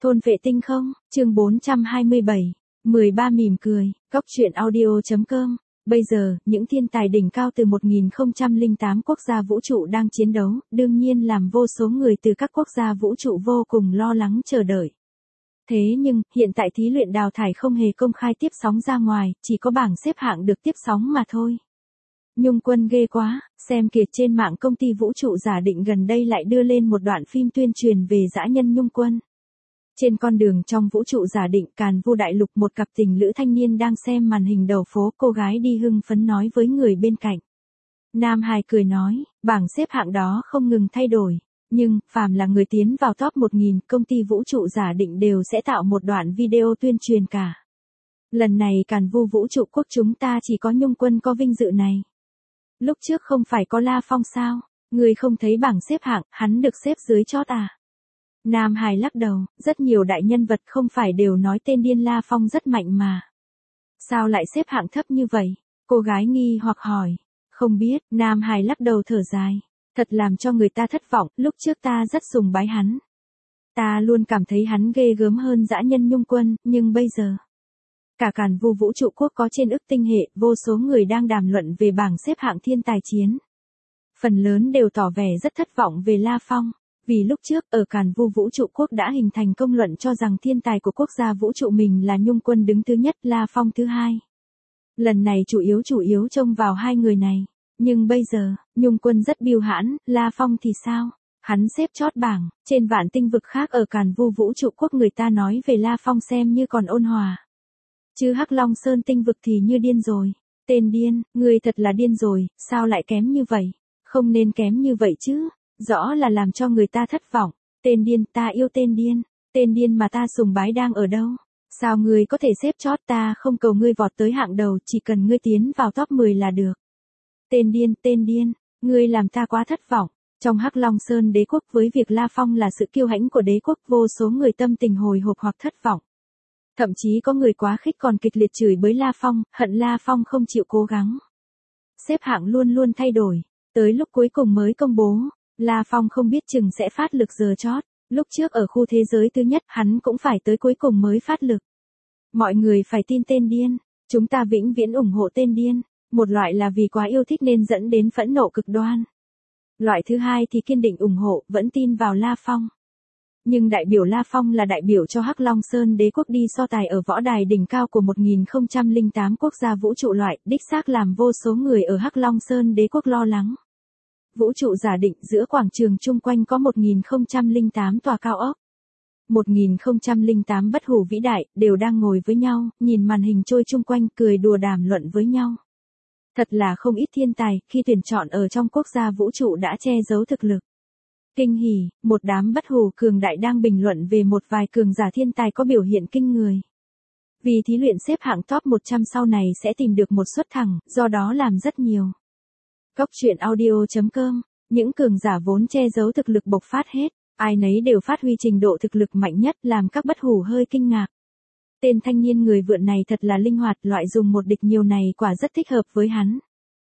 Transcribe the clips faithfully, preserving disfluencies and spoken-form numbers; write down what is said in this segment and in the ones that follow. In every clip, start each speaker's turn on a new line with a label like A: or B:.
A: Thôn vệ tinh không, chương bốn trăm hai mươi bảy, mười ba mỉm cười, góc truyện audio.com. Bây giờ, những thiên tài đỉnh cao từ một nghìn không trăm lẻ tám quốc gia vũ trụ đang chiến đấu, đương nhiên làm vô số người từ các quốc gia vũ trụ vô cùng lo lắng chờ đợi. Thế nhưng, hiện tại thí luyện đào thải không hề công khai tiếp sóng ra ngoài, chỉ có bảng xếp hạng được tiếp sóng mà thôi. Nhung Quân ghê quá, xem kìa, trên mạng công ty vũ trụ giả định gần đây lại đưa lên một đoạn phim tuyên truyền về dã nhân Nhung Quân. Trên con đường trong vũ trụ giả định Càn Vu đại lục, một cặp tình lữ thanh niên đang xem màn hình đầu phố, cô gái đi hưng phấn nói với người bên cạnh. Nam hài cười nói, bảng xếp hạng đó không ngừng thay đổi, nhưng, phàm là người tiến vào top một nghìn, công ty vũ trụ giả định đều sẽ tạo một đoạn video tuyên truyền cả. Lần này Càn Vu vũ trụ quốc chúng ta chỉ có Nhung Quân có vinh dự này. Lúc trước không phải có La Phong sao? Người không thấy bảng xếp hạng, hắn được xếp dưới chót à? Nam hài lắc đầu, rất nhiều đại nhân vật không phải đều nói tên điên La Phong rất mạnh mà. Sao lại xếp hạng thấp như vậy? Cô gái nghi hoặc hỏi. Không biết, Nam hài lắc đầu thở dài. Thật làm cho người ta thất vọng, lúc trước ta rất sùng bái hắn. Ta luôn cảm thấy hắn ghê gớm hơn dã nhân Nhung Quân, nhưng bây giờ... Cả Càn Vu vũ trụ quốc có trên ức tinh hệ, vô số người đang đàm luận về bảng xếp hạng thiên tài chiến. Phần lớn đều tỏ vẻ rất thất vọng về La Phong. Vì lúc trước, ở Càn Vu vũ trụ quốc đã hình thành công luận cho rằng thiên tài của quốc gia vũ trụ mình là Nhung Quân đứng thứ nhất, La Phong thứ hai. Lần này chủ yếu chủ yếu trông vào hai người này. Nhưng bây giờ, Nhung Quân rất biêu hãn, La Phong thì sao? Hắn xếp chót bảng, trên vạn tinh vực khác ở Càn Vu vũ trụ quốc người ta nói về La Phong xem như còn ôn hòa. Chứ Hắc Long Sơn tinh vực thì như điên rồi. Tên điên, ngươi thật là điên rồi, sao lại kém như vậy? Không nên kém như vậy chứ. Rõ là làm cho người ta thất vọng. Tên điên, ta yêu tên điên. Tên điên mà ta sùng bái đang ở đâu? Sao ngươi có thể xếp chót? Ta không cầu ngươi vọt tới hạng đầu, chỉ cần ngươi tiến vào top mười là được. Tên điên, tên điên, ngươi làm ta quá thất vọng. Trong Hắc Long Sơn đế quốc, với việc La Phong là sự kiêu hãnh của đế quốc, vô số người tâm tình hồi hộp hoặc thất vọng. Thậm chí có người quá khích còn kịch liệt chửi bới La Phong, hận La Phong không chịu cố gắng. Xếp hạng luôn luôn thay đổi. Tới lúc cuối cùng mới công bố, La Phong không biết chừng sẽ phát lực giờ chót. Lúc trước ở khu thế giới thứ nhất, hắn cũng phải tới cuối cùng mới phát lực. Mọi người phải tin tên điên. Chúng ta vĩnh viễn ủng hộ tên điên. Một loại là vì quá yêu thích nên dẫn đến phẫn nộ cực đoan. Loại thứ hai thì kiên định ủng hộ, vẫn tin vào La Phong. Nhưng đại biểu La Phong là đại biểu cho Hắc Long Sơn đế quốc đi so tài ở võ đài đỉnh cao của một nghìn không trăm lẻ tám quốc gia vũ trụ loại, đích xác làm vô số người ở Hắc Long Sơn đế quốc lo lắng. Vũ trụ giả định, giữa quảng trường chung quanh có một nghìn không trăm lẻ tám tòa cao ốc. một nghìn không trăm lẻ tám bất hủ vĩ đại, đều đang ngồi với nhau, nhìn màn hình trôi chung quanh, cười đùa đàm luận với nhau. Thật là không ít thiên tài, khi tuyển chọn ở trong quốc gia vũ trụ đã che giấu thực lực. Kinh hỉ, một đám bất hủ cường đại đang bình luận về một vài cường giả thiên tài có biểu hiện kinh người. Vì thí luyện xếp hạng top một trăm sau này sẽ tìm được một suất thẳng, do đó làm rất nhiều. Góc truyện audio.com, những cường giả vốn che giấu thực lực bộc phát hết, ai nấy đều phát huy trình độ thực lực mạnh nhất, làm các bất hủ hơi kinh ngạc. Tên thanh niên người vượn này thật là linh hoạt, loại dùng một địch nhiều này quả rất thích hợp với hắn.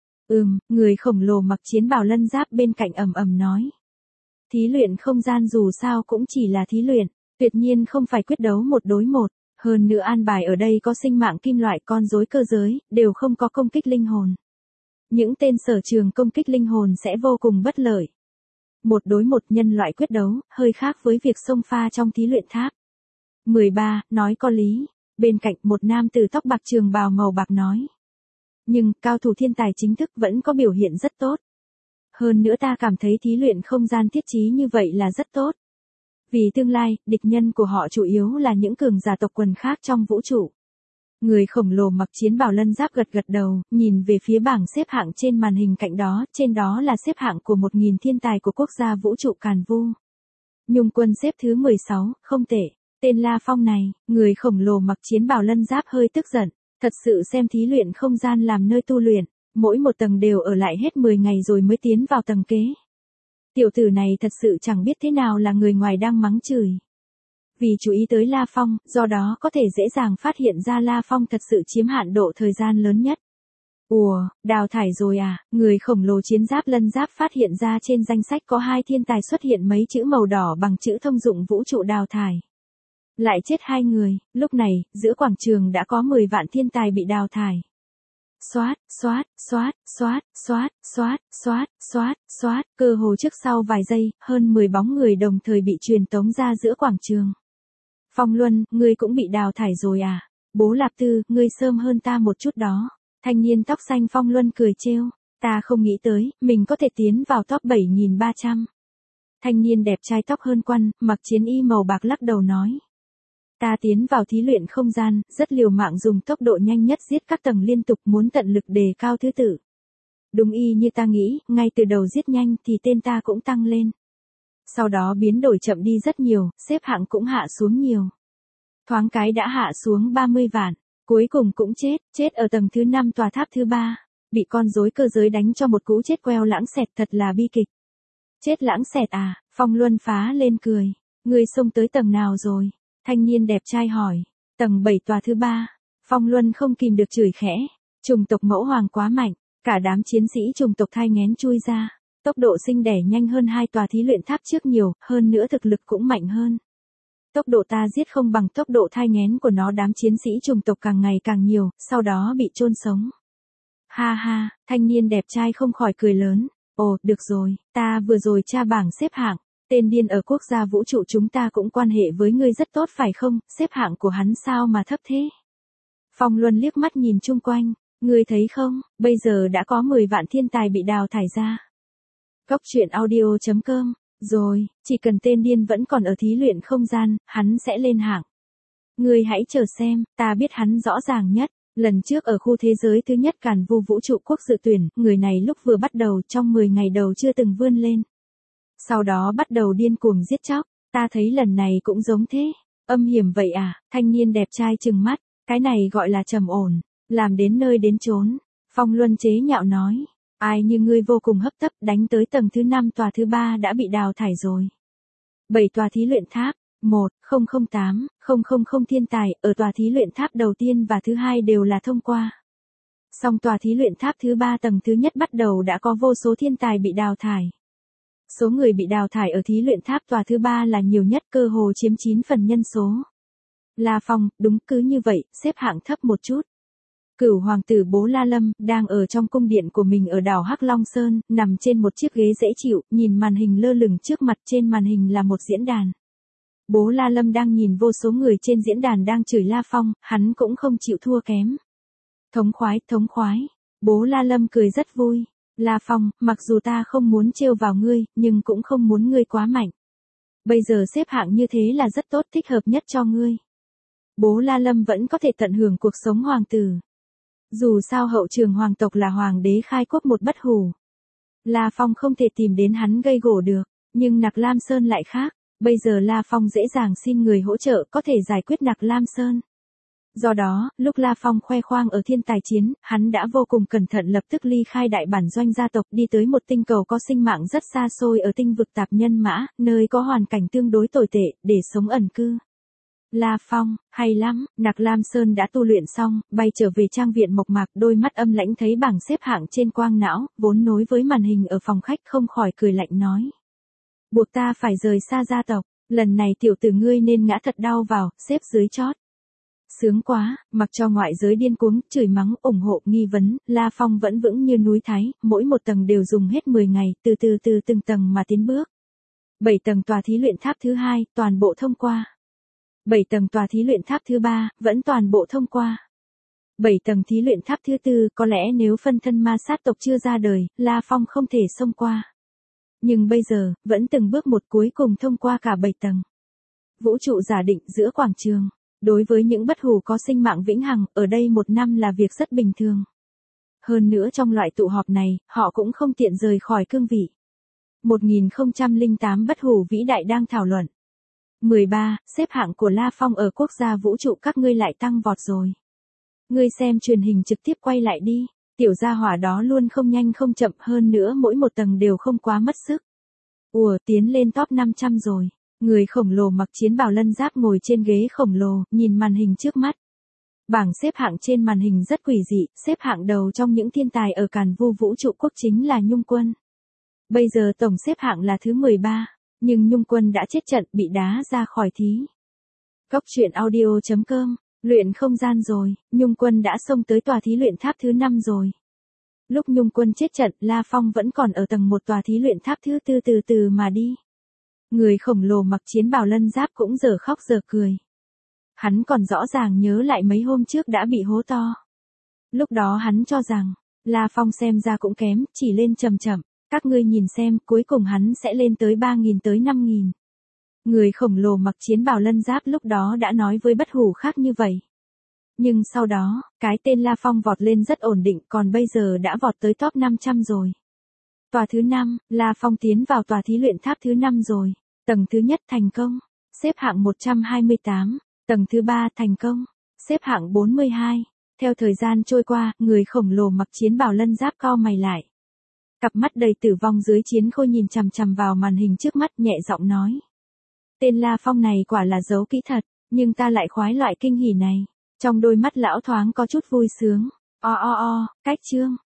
A: Ừm, người khổng lồ mặc chiến bào lân giáp bên cạnh ầm ầm nói. Thí luyện không gian dù sao cũng chỉ là thí luyện, tuyệt nhiên không phải quyết đấu một đối một, hơn nữa an bài ở đây có sinh mạng kim loại, con rối cơ giới, đều không có công kích linh hồn. Những tên sở trường công kích linh hồn sẽ vô cùng bất lợi. Một đối một nhân loại quyết đấu, hơi khác với việc xông pha trong thí luyện tháp. mười ba, nói có lý. Bên cạnh một nam tử tóc bạc trường bào màu bạc nói. Nhưng, cao thủ thiên tài chính thức vẫn có biểu hiện rất tốt. Hơn nữa ta cảm thấy thí luyện không gian thiết trí như vậy là rất tốt. Vì tương lai, địch nhân của họ chủ yếu là những cường giả tộc quần khác trong vũ trụ. Người khổng lồ mặc chiến bào lân giáp gật gật đầu, nhìn về phía bảng xếp hạng trên màn hình cạnh đó, trên đó là xếp hạng của một nghìn thiên tài của quốc gia vũ trụ Càn Vu. Nhung Quân xếp thứ mười sáu, không tệ. Tên La Phong này, người khổng lồ mặc chiến bào lân giáp hơi tức giận, thật sự xem thí luyện không gian làm nơi tu luyện, mỗi một tầng đều ở lại hết mười ngày rồi mới tiến vào tầng kế. Tiểu tử này thật sự chẳng biết thế nào là người ngoài đang mắng chửi. Vì chú ý tới La Phong, do đó có thể dễ dàng phát hiện ra La Phong thật sự chiếm hạn độ thời gian lớn nhất. Ủa, đào thải rồi à? Người khổng lồ chiến giáp lân giáp phát hiện ra trên danh sách có hai thiên tài xuất hiện mấy chữ màu đỏ bằng chữ thông dụng vũ trụ đào thải. Lại chết hai người, lúc này, giữa quảng trường đã có mười vạn thiên tài bị đào thải. Xoát, xoát, xoát, xoát, xoát, xoát, xoát, xoát, xoát, cơ hồ trước sau vài giây, hơn mười bóng người đồng thời bị truyền tống ra giữa quảng trường. Phong Luân, ngươi cũng bị đào thải rồi à? Bố Lạp Tư, ngươi sớm hơn ta một chút đó. Thanh niên tóc xanh Phong Luân cười trêu, ta không nghĩ tới, mình có thể tiến vào top bảy nghìn ba trăm. Thanh niên đẹp trai tóc hơn quăn, mặc chiến y màu bạc lắc đầu nói. Ta tiến vào thí luyện không gian, rất liều mạng dùng tốc độ nhanh nhất giết các tầng liên tục muốn tận lực đề cao thứ tự. Đúng y như ta nghĩ, ngay từ đầu giết nhanh thì tên ta cũng tăng lên. Sau đó biến đổi chậm đi rất nhiều, xếp hạng cũng hạ xuống nhiều. Thoáng cái đã hạ xuống ba mươi vạn, cuối cùng cũng chết, chết ở tầng thứ năm tòa tháp thứ ba, bị con rối cơ giới đánh cho một cú chết queo lãng xẹt thật là bi kịch. Chết lãng xẹt à, Phong Luân phá lên cười, ngươi xông tới tầng nào rồi? Thanh niên đẹp trai hỏi, tầng bảy tòa thứ ba, Phong Luân không kìm được chửi khẽ, chủng tộc mẫu hoàng quá mạnh, cả đám chiến sĩ chủng tộc thai nghén chui ra, tốc độ sinh đẻ nhanh hơn hai tòa thí luyện tháp trước nhiều, hơn nữa thực lực cũng mạnh hơn. Tốc độ ta giết không bằng tốc độ thai nghén của nó, đám chiến sĩ chủng tộc càng ngày càng nhiều, sau đó bị chôn sống. Ha ha, thanh niên đẹp trai không khỏi cười lớn, ồ, được rồi, ta vừa rồi tra bảng xếp hạng. Tên điên ở quốc gia vũ trụ chúng ta cũng quan hệ với ngươi rất tốt phải không, xếp hạng của hắn sao mà thấp thế? Phong Luân liếc mắt nhìn chung quanh, ngươi thấy không, bây giờ đã có mười vạn thiên tài bị đào thải ra. Góc truyện audio chấm com, rồi, chỉ cần tên điên vẫn còn ở thí luyện không gian, hắn sẽ lên hạng. Ngươi hãy chờ xem, ta biết hắn rõ ràng nhất. Lần trước ở khu thế giới thứ nhất Càn Vu vũ trụ quốc dự tuyển, người này lúc vừa bắt đầu trong mười ngày đầu chưa từng vươn lên. Sau đó bắt đầu điên cuồng giết chóc, ta thấy lần này cũng giống thế. Âm hiểm vậy à, thanh niên đẹp trai trừng mắt, cái này gọi là trầm ổn, làm đến nơi đến chốn. Phong Luân chế nhạo nói, ai như ngươi vô cùng hấp tấp đánh tới tầng thứ năm tòa thứ ba đã bị đào thải rồi. bảy tòa thí luyện tháp, một nghìn tám nghìn thiên tài, ở tòa thí luyện tháp đầu tiên và thứ hai đều là thông qua. Song tòa thí luyện tháp thứ ba tầng thứ nhất bắt đầu đã có vô số thiên tài bị đào thải. Số người bị đào thải ở thí luyện tháp tòa thứ ba là nhiều nhất, cơ hồ chiếm chín phần nhân số. La Phong, đúng cứ như vậy, xếp hạng thấp một chút. Cửu hoàng tử Bố La Lâm, đang ở trong cung điện của mình ở đảo Hắc Long Sơn, nằm trên một chiếc ghế dễ chịu, nhìn màn hình lơ lửng trước mặt, trên màn hình là một diễn đàn. Bố La Lâm đang nhìn vô số người trên diễn đàn đang chửi La Phong, hắn cũng không chịu thua kém. Thống khoái, thống khoái. Bố La Lâm cười rất vui. La Phong, mặc dù ta không muốn trêu vào ngươi, nhưng cũng không muốn ngươi quá mạnh. Bây giờ xếp hạng như thế là rất tốt, thích hợp nhất cho ngươi. Bố La Lâm vẫn có thể tận hưởng cuộc sống hoàng tử. Dù sao hậu trường hoàng tộc là hoàng đế khai quốc một bất hủ. La Phong không thể tìm đến hắn gây gổ được, nhưng Nặc Lam Sơn lại khác. Bây giờ La Phong dễ dàng xin người hỗ trợ có thể giải quyết Nặc Lam Sơn. Do đó, lúc La Phong khoe khoang ở thiên tài chiến, hắn đã vô cùng cẩn thận lập tức ly khai đại bản doanh gia tộc đi tới một tinh cầu có sinh mạng rất xa xôi ở tinh vực tạp nhân mã, nơi có hoàn cảnh tương đối tồi tệ, để sống ẩn cư. La Phong, hay lắm, Nặc Lam Sơn đã tu luyện xong, bay trở về trang viện mộc mạc, đôi mắt âm lãnh thấy bảng xếp hạng trên quang não, vốn nối với màn hình ở phòng khách không khỏi cười lạnh nói. Buộc ta phải rời xa gia tộc, lần này tiểu tử ngươi nên ngã thật đau vào, xếp dưới chót. Sướng quá, mặc cho ngoại giới điên cuống, chửi mắng, ủng hộ, nghi vấn, La Phong vẫn vững như núi Thái, mỗi một tầng đều dùng hết mười ngày, từ từ từ từng tầng mà tiến bước. bảy tầng tòa thí luyện tháp thứ hai, toàn bộ thông qua. bảy tầng tòa thí luyện tháp thứ ba, vẫn toàn bộ thông qua. bảy tầng thí luyện tháp thứ tư, có lẽ nếu phân thân ma sát tộc chưa ra đời, La Phong không thể xông qua. Nhưng bây giờ, vẫn từng bước một cuối cùng thông qua cả bảy tầng. Vũ trụ giả định giữa quảng trường. Đối với những bất hủ có sinh mạng vĩnh hằng, ở đây một năm là việc rất bình thường. Hơn nữa trong loại tụ họp này, họ cũng không tiện rời khỏi cương vị. một nghìn không trăm lẻ tám bất hủ vĩ đại đang thảo luận. mười ba, xếp hạng của La Phong ở quốc gia vũ trụ các ngươi lại tăng vọt rồi. Ngươi xem truyền hình trực tiếp quay lại đi, tiểu gia hỏa đó luôn không nhanh không chậm, hơn nữa mỗi một tầng đều không quá mất sức. Ủa, tiến lên top năm trăm rồi. Người khổng lồ mặc chiến bào lân giáp ngồi trên ghế khổng lồ, nhìn màn hình trước mắt. Bảng xếp hạng trên màn hình rất quỷ dị, xếp hạng đầu trong những thiên tài ở Càn Vu vũ trụ quốc chính là Nhung Quân. Bây giờ tổng xếp hạng là thứ mười ba, nhưng Nhung Quân đã chết trận, bị đá ra khỏi thí. Góc truyện audio chấm com, luyện không gian rồi, Nhung Quân đã xông tới tòa thí luyện tháp thứ năm rồi. Lúc Nhung Quân chết trận, La Phong vẫn còn ở tầng một tòa thí luyện tháp thứ tư từ từ mà đi. Người khổng lồ mặc chiến bào lân giáp cũng giờ khóc giờ cười. Hắn còn rõ ràng nhớ lại mấy hôm trước đã bị hố to. Lúc đó hắn cho rằng, La Phong xem ra cũng kém, chỉ lên chậm chậm, các ngươi nhìn xem, cuối cùng hắn sẽ lên tới ba nghìn tới năm nghìn. Người khổng lồ mặc chiến bào lân giáp lúc đó đã nói với Bất Hủ khác như vậy. Nhưng sau đó, cái tên La Phong vọt lên rất ổn định, còn bây giờ đã vọt tới top năm trăm rồi. Tòa thứ năm, La Phong tiến vào tòa thí luyện tháp thứ năm rồi. Tầng thứ nhất thành công, xếp hạng một trăm hai mươi tám. Tầng thứ ba thành công, xếp hạng bốn mươi hai. Theo thời gian trôi qua, người khổng lồ mặc chiến bào lân giáp cau mày lại. Cặp mắt đầy tử vong dưới chiến khôi nhìn chằm chằm vào màn hình trước mắt, nhẹ giọng nói. Tên La Phong này quả là giấu kỹ thật, nhưng ta lại khoái loại kinh hỉ này. Trong đôi mắt lão thoáng có chút vui sướng. O o o, cách chương.